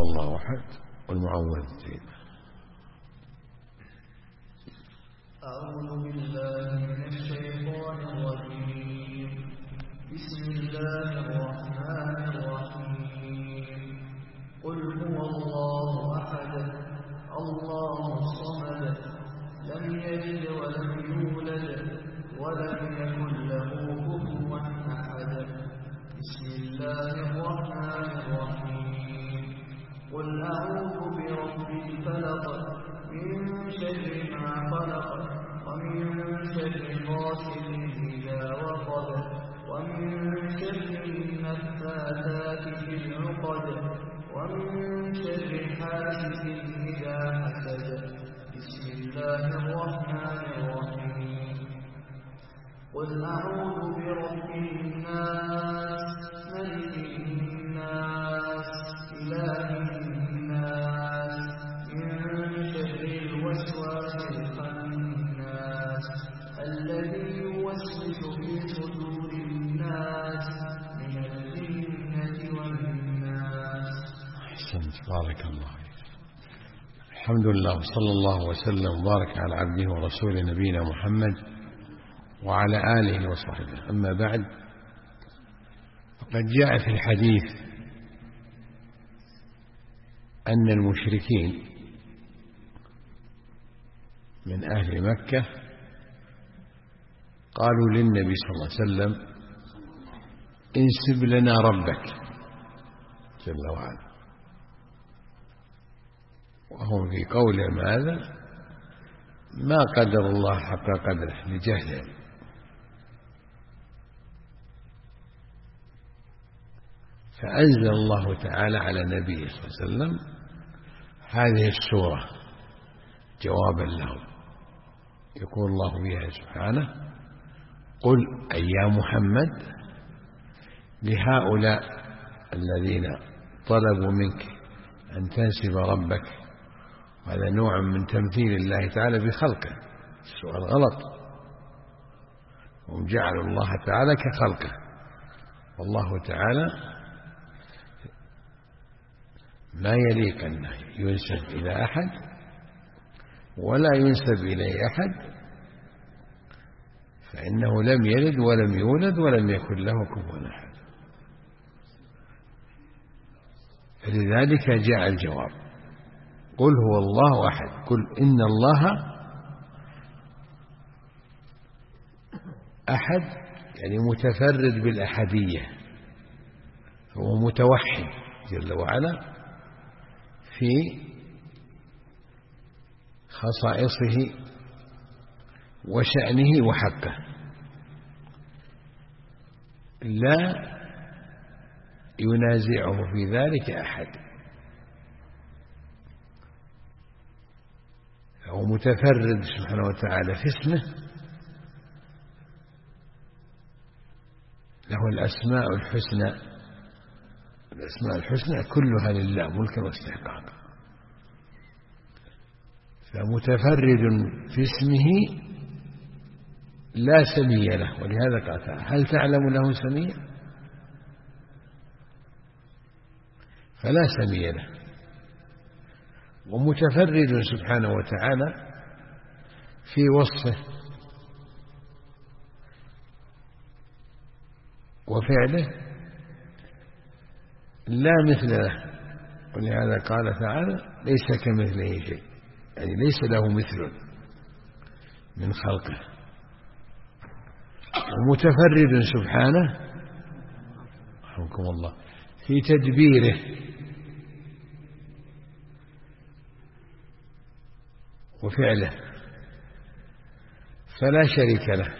الله أحد والمعوذتين. أعوذ بالله من الشيطان الرجيم. بسم الله الرحمن الرحيم. قل هو الله أحد الله الصمد لم يلد ولم يولد ولم يكن له كفوا أحد. بسم الله الرحمن الرحيم. قل أعوذ برب الفلق من شر ما خلق ومن شر غاسق إذا وقب ومن شر النفاثات في العقد ومن شر حاسد إذا حسد. بسم الله الرحمن الرحيم. قل أعوذ برب الناس ملك الناس إله الناس من شر الوسواس الخناس الذي يوسوس في صدور الناس من الجنة والناس. أحسنت، بارك الله. الحمد لله وصلى الله وسلم وبارك على عبده ورسوله نبينا محمد وعلى آله وصحبه. أما بعد، فقد جاء في الحديث أن المشركين من أهل مكة قالوا للنبي صلى الله عليه وسلم: انسب لنا ربك جل وعلا. وهم في قولهم هذا ما قدر الله حق قدره لجهلهم. فأنزل الله تعالى على نبيه صلى الله عليه وسلم هذه السورة جوابا لهم، يقول الله فيها سبحانه: قل أي يا محمد لهؤلاء الذين طلبوا منك أن تنسب ربك، هذا نوع من تمثيل الله تعالى بخلقه، السؤال غلط، هم جعلوا الله تعالى كخلقه، والله تعالى ما يليق أن ينسب إلى أحد ولا ينسب إليه أحد، فإنه لم يلد ولم يولد ولم يكن له كفوا أحد. فلذلك جاء الجواب: قل هو الله أحد. قل إن الله أحد، يعني متفرد بالأحدية، فهو متوحد جل وعلا في خصائصه وشأنه وحقه، لا ينازعه في ذلك أحد، فهو متفرد سبحانه وتعالى في اسمه، له الأسماء الحسنى، الأسماء الحسنى كلها لله ملكا واستحقاقا، فمتفرد في اسمه لا سمي له. ولهذا قال تعالى: هل تعلم له سميا؟ فلا سمي له. ومتفرد سبحانه وتعالى في وصفه وفعله لا مثل له، ولهذا قال تعالى: ليس كمثله شيء، يعني ليس له مثل من خلقه. ومتفرد سبحانه رحمكم الله في تدبيره وفعله، فلا شريك له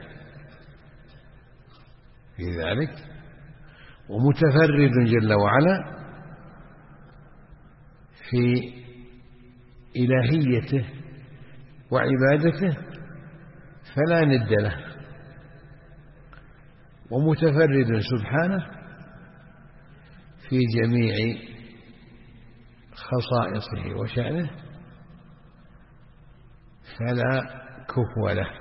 في ذلك. ومتفرد جل وعلا في إلهيته وعبادته، فلا ند له. ومتفرد سبحانه في جميع خصائصه وشأنه، فلا كفو له.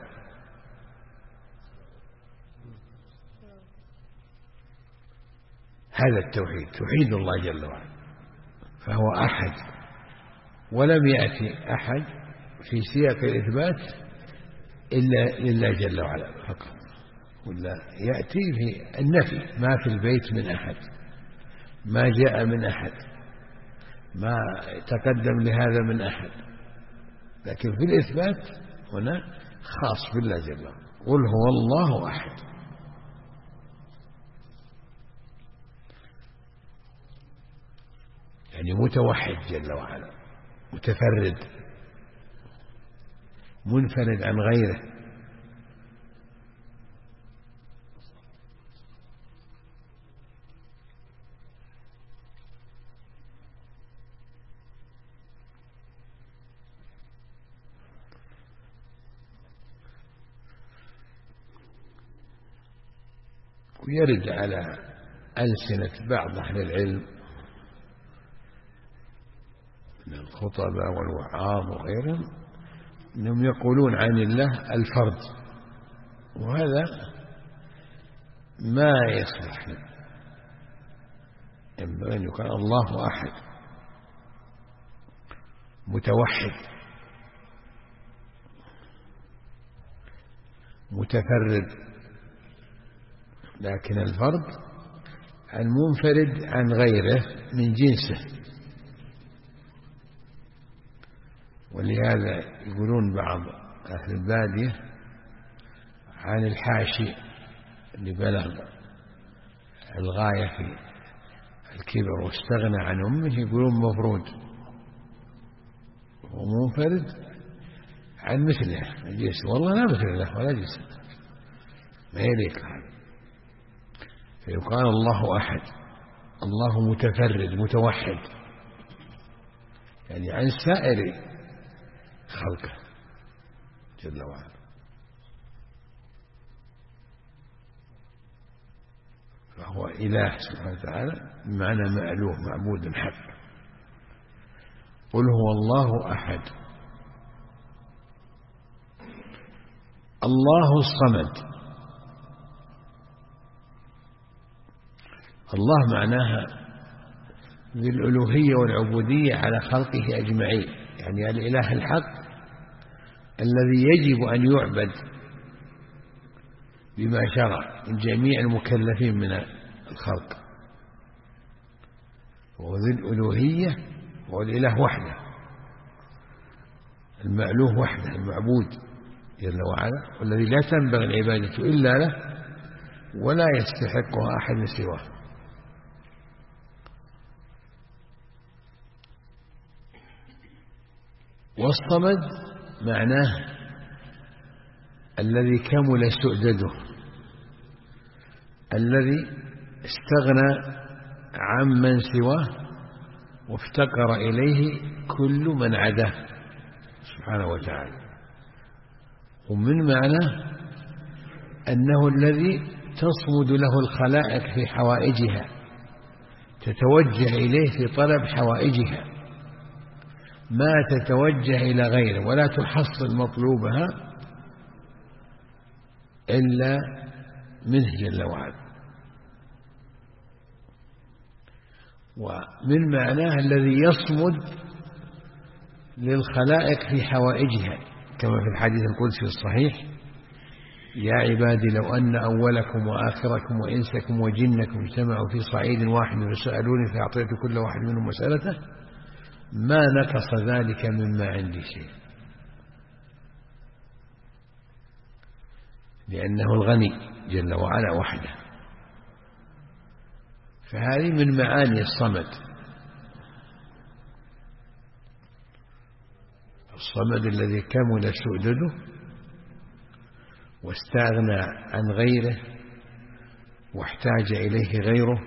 هذا التوحيد، توحيد الله جل وعلا، فهو وهو أحد، ولم يأتي أحد في سياق الإثبات إلا لله جل وعلا فقط، ولا يأتي في النفي: ما في البيت من أحد، ما جاء من أحد، ما تقدم لهذا من أحد. لكن في الإثبات هنا خاص بالله جل وعلا: قل هو الله أحد. يعني متوحد جل وعلا، متفرد، منفرد عن غيره. ويرد على ألسنة بعض أهل العلم من الخطباء والوعاظ وغيرهم أنهم يقولون عن الله الفرد، وهذا ما يصلح. ينبغي أن يقال الله أحد متوحد متفرد. لكن الفرد المنفرد عن غيره من جنسه. ولهذا يقولون بعض أهل البادية عن الحاشي اللي بلغ الغاية في الكبر واستغنى عن أمه، يقولون مفرود ومنفرد عن مثله الجنس. والله لا مثل له ولا جنس، ما يليق هذا. فيقال الله أحد، الله متفرد متوحد، يعني عن سائر خلقه جل وعلا. فهو إله سبحانه وتعالى بمعنى مألوه معبود حق. قل هو الله أحد الله الصمد. الله معناها ذي الألوهية والعبودية على خلقه أجمعين، يعني الإله الحق الذي يجب أن يعبد بما شرع من جميع المكلفين من الخلق. وذي الألوهية هو الإله وحده، المألوه وحده، المعبود جل وعلا، والذي لا تنبغي العبادة إلا له ولا يستحقها أحد سواه. والصمد معناه الذي كمل سؤدده، الذي استغنى عمن سواه وافتقر إليه كل من عداه سبحانه وتعالى. ومن معناه أنه الذي تصمد له الخلائق في حوائجها، تتوجه إليه في طلب حوائجها، ما تتوجه إلى غيره ولا تحصل مطلوبها إلا منه جل وعلا. ومن معناه الذي يصمد للخلائق في حوائجها، كما في الحديث القدسي الصحيح: يا عبادي لو أن أولكم وآخركم وإنسكم وجنكم اجتمعوا في صعيد واحد فسألوني فأعطيت كل واحد منهم مسألته ما نقص ذلك مما عندي شيء، لأنه الغني جل وعلا وحده. فهذه من معاني الصمد. الصمد الذي كمل سؤدده واستغنى عن غيره واحتاج إليه غيره.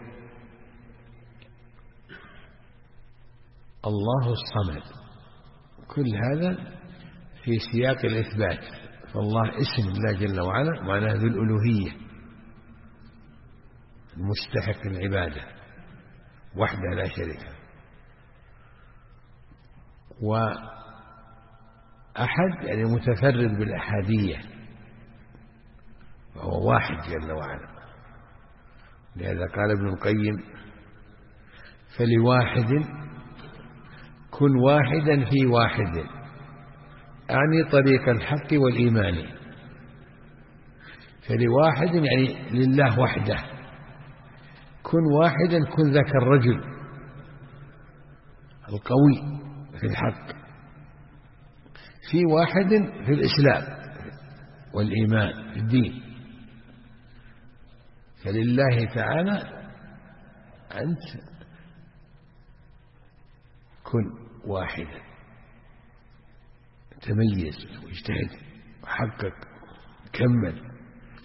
الله الصمد. كل هذا في سياق الإثبات. فالله اسم الله جل وعلا معناه ذو الألوهية المستحق العبادة وحده لا شريك له. وأحد يعني متفرد بالأحادية، وهو واحد جل وعلا. لهذا قال ابن القيم: فلواحد كن واحدا في واحد، أعني طريق الحق والإيمان. فلواحد يعني لله وحده، كن واحدا كن ذاك الرجل القوي في الحق، في واحد في الإسلام والإيمان في الدين. فلله تعالى أنت كن واحدا، تميز واجتهد وحقق، كمل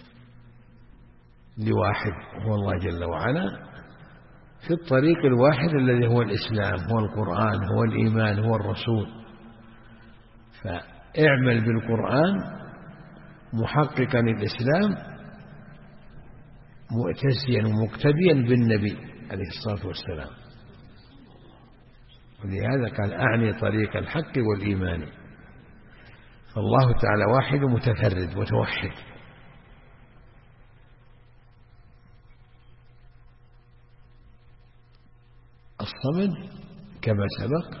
لواحد هو الله جل وعلا في الطريق الواحد الذي هو الإسلام، هو القرآن، هو الإيمان، هو الرسول. فاعمل بالقرآن محققا الإسلام مؤتسيا ومقتديا بالنبي عليه الصلاة والسلام. ولهذا قال أعني طريق الحق والإيمان. فالله تعالى واحد متفرد متوحد. الصمد كما سبق.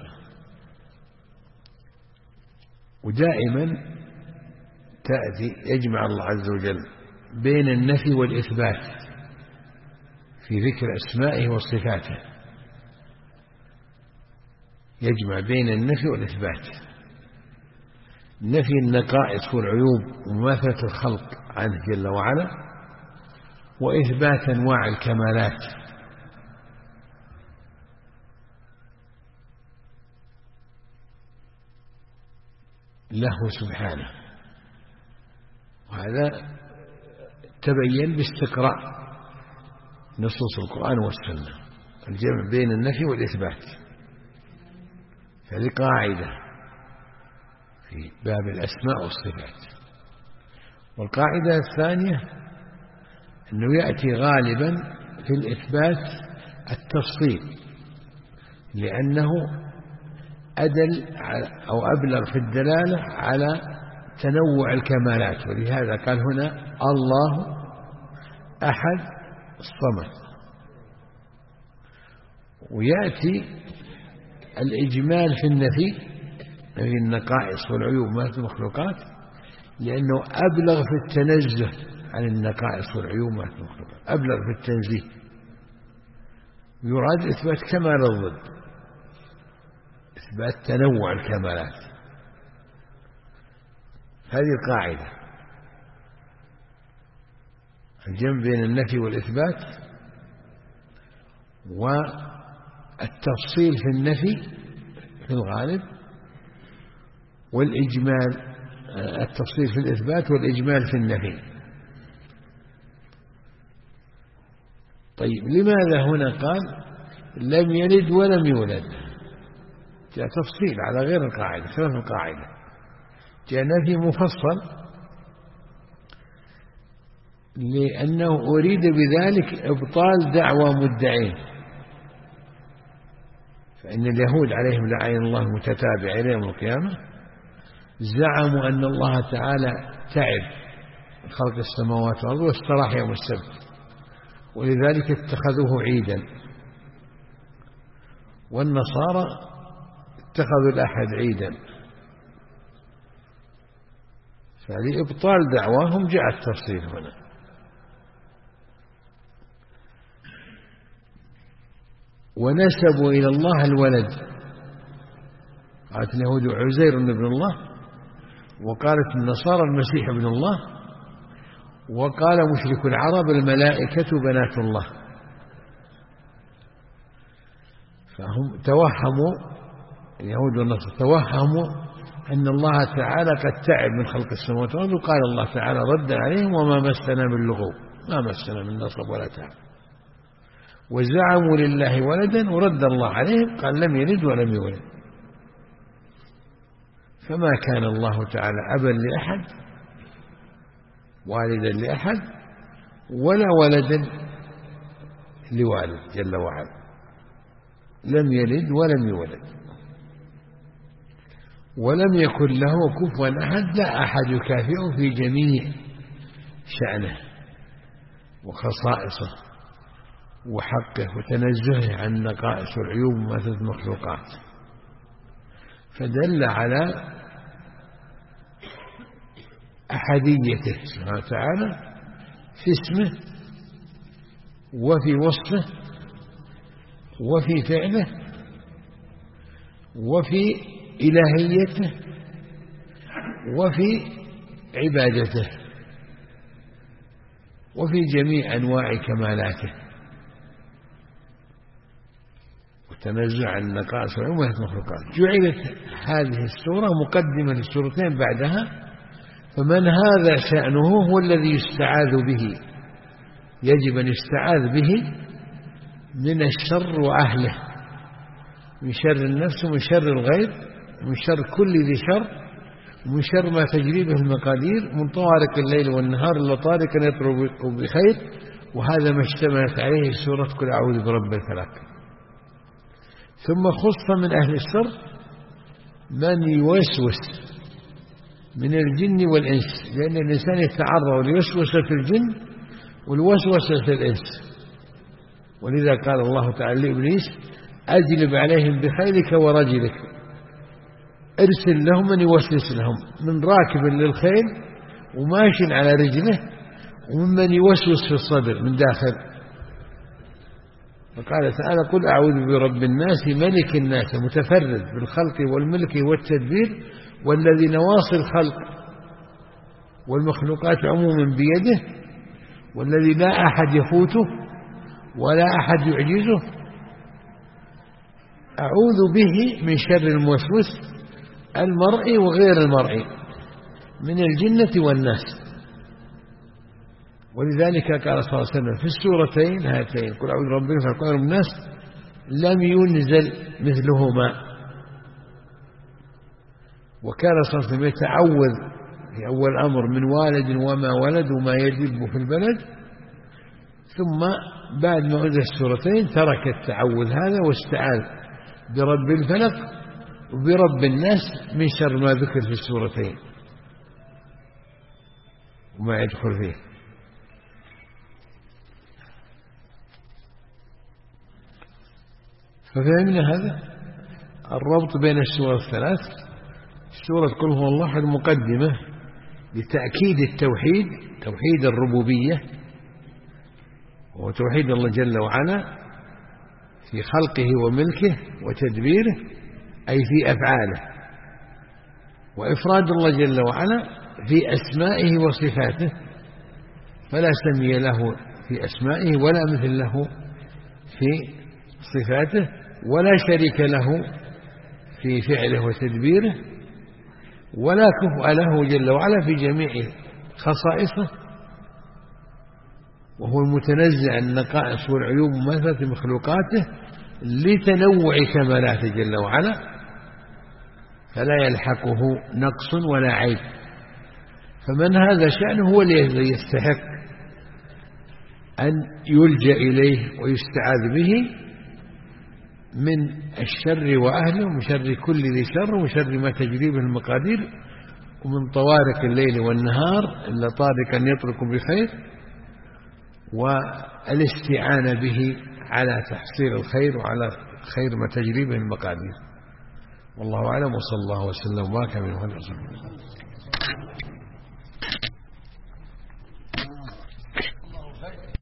ودائما تأتي يجمع الله عز وجل بين النفي والإثبات في ذكر أسمائه وصفاته، يجمع بين النفي والإثبات، نفي النقائص والعيوب ومماثلة الخلق عنه جل وعلا، وإثبات أنواع الكمالات. له سبحانه. وهذا تبين باستقراء نصوص القرآن والسنة، الجمع بين النفي والإثبات. هذه قاعدة في باب الأسماء والصفات. والقاعدة الثانية أنه يأتي غالبا في الإثبات التفصيل، لأنه أدل أو أبلغ في الدلالة على تنوع الكمالات. ولهذا قال هنا الله أحد الصمد. ويأتي الإجمال في النفي، في النقائص والعيوب ما في المخلوقات، لأنه أبلغ في التنزه عن النقائص والعيوب ما في المخلوقات، أبلغ في التنزيه. يراد إثبات كمال الضد، إثبات تنوع الكمالات. هذه القاعدة، الجمع بين النفي والإثبات، والتفصيل في النفي في الغالب، والإجمال، التفصيل في الإثبات والإجمال في النفي. طيب لماذا هنا قال لم يلد ولم يولد؟ جاء تفصيل على غير القاعدة، خلاف القاعدة. جاء نفي مفصل لأنه أريد بذلك إبطال دعوى مدعين. فإن اليهود عليهم لعين الله متتابع إلى يوم القيامة زعموا أن الله تعالى تعب خلق السماوات والأرض واستراح يوم السبت، ولذلك اتخذوه عيدا. والنصارى اتخذوا الأحد عيدا. فلإبطال دعواهم جاء التفصيل هنا. ونسبوا إلى الله الولد، قالت اليهود عزير ابن الله، وقالت النصارى المسيح ابن الله، وقال مشرك العرب الملائكة بنات الله. فهم توهموا، اليهود والنصارى توهموا أن الله تعالى قد تعب من خلق السماوات والأرض، وقال الله تعالى رد عليهم وما مسنا من لغوب، ما مسنا من نصب ولا تعب. وزعموا لله ولدا ورد الله عليهم قال لم يلد ولم يولد. فما كان الله تعالى أبا لأحد والدا لأحد ولا ولدا لوالد جل وعلا، لم يلد ولم يولد، ولم يكن له كفوا أحد، لا أحد يكافئه في جميع شأنه وخصائصه وحقه وتنزهه عن نقائص والعيوب ومثل المخلوقات. فدل على أحديته سبحانه وتعالى في اسمه وفي وصفه وفي فعله وفي إلهيته وفي عبادته وفي جميع أنواع كمالاته وتنزع عن النقائص والعلوم المخلوقات. جعلت هذه السورة مقدمة للسورتين بعدها، فمن هذا شأنه هو الذي يستعاذ به، يجب أن يستعاذ به من الشر وأهله، من شر النفس ومن شر الغير ومن شر كل ذي شر ومن شر ما تجري به المقادير، من طوارق الليل والنهار إلا طارقا يطلب بخير. وهذا ما اشتملت عليه سورة قل أعوذ برب الفلق. ثم خص من أهل الشر من يوسوس من الجن والإنس، لأن الإنسان يتعرض لوسوسة الجن والوسوسة الإنس. ولذا قال الله تعالى لإبليس أجلب عليهم بخيلك ورجلك، ارسل لهم من يوسوس لهم، من راكب للخيل وماشي على رجله وممن يوسوس في الصدر من داخل. وقال تعالى قل أعوذ برب الناس ملك الناس المتفرد بالخلق والملك والتدبير والذي نواصي الخلق والمخلوقات عموما بيده والذي لا أحد يفوته ولا أحد يعجزه، أعوذ به من شر الموسوس المرئي وغير المرئي من الجنة والناس. ولذلك قال صلى الله عليه وسلم في السورتين هاتين قل أعوذ برب الفلق وأعوذ برب الناس لم ينزل مثلهما. وكان صلى الله عليه وسلم يتعوذ في أول الأمر من والد وما ولد وما يدب في البلد، ثم بعد ما أنزل السورتين ترك التعوذ هذا واستعاذ برب الفلق وبرب الناس من شر ما ذكر في السورتين وما يدخل فيه. ففهمنا هذا الربط بين السور الثلاث. سورة قل هو الله أحد مقدمة لتأكيد التوحيد، توحيد الربوبية وتوحيد الله جل وعلا في خلقه وملكه وتدبيره أي في أفعاله، وإفراد الله جل وعلا في أسمائه وصفاته، فلا سمي له في أسمائه ولا مثل له في صفاته ولا شريك له في فعله وتدبيره ولا كفء له جل وعلا في جميع خصائصه، وهو المتنزع عن النقائص والعيوب ومثلة مخلوقاته لتنوع كمالاته جل وعلا، فلا يلحقه نقص ولا عيب. فمن هذا شأنه هو الذي يستحق أن يلجأ إليه ويستعاذ به من الشر وأهله ومن شر كل ذي شر ومن شر ما تجري به المقادير ومن طوارق الليل والنهار إلا طارقا يطرق بخير، والاستعانة به على تحصيل الخير وعلى خير ما تجري به المقادير. والله أعلم، وصلى الله وسلم وبارك على محمد.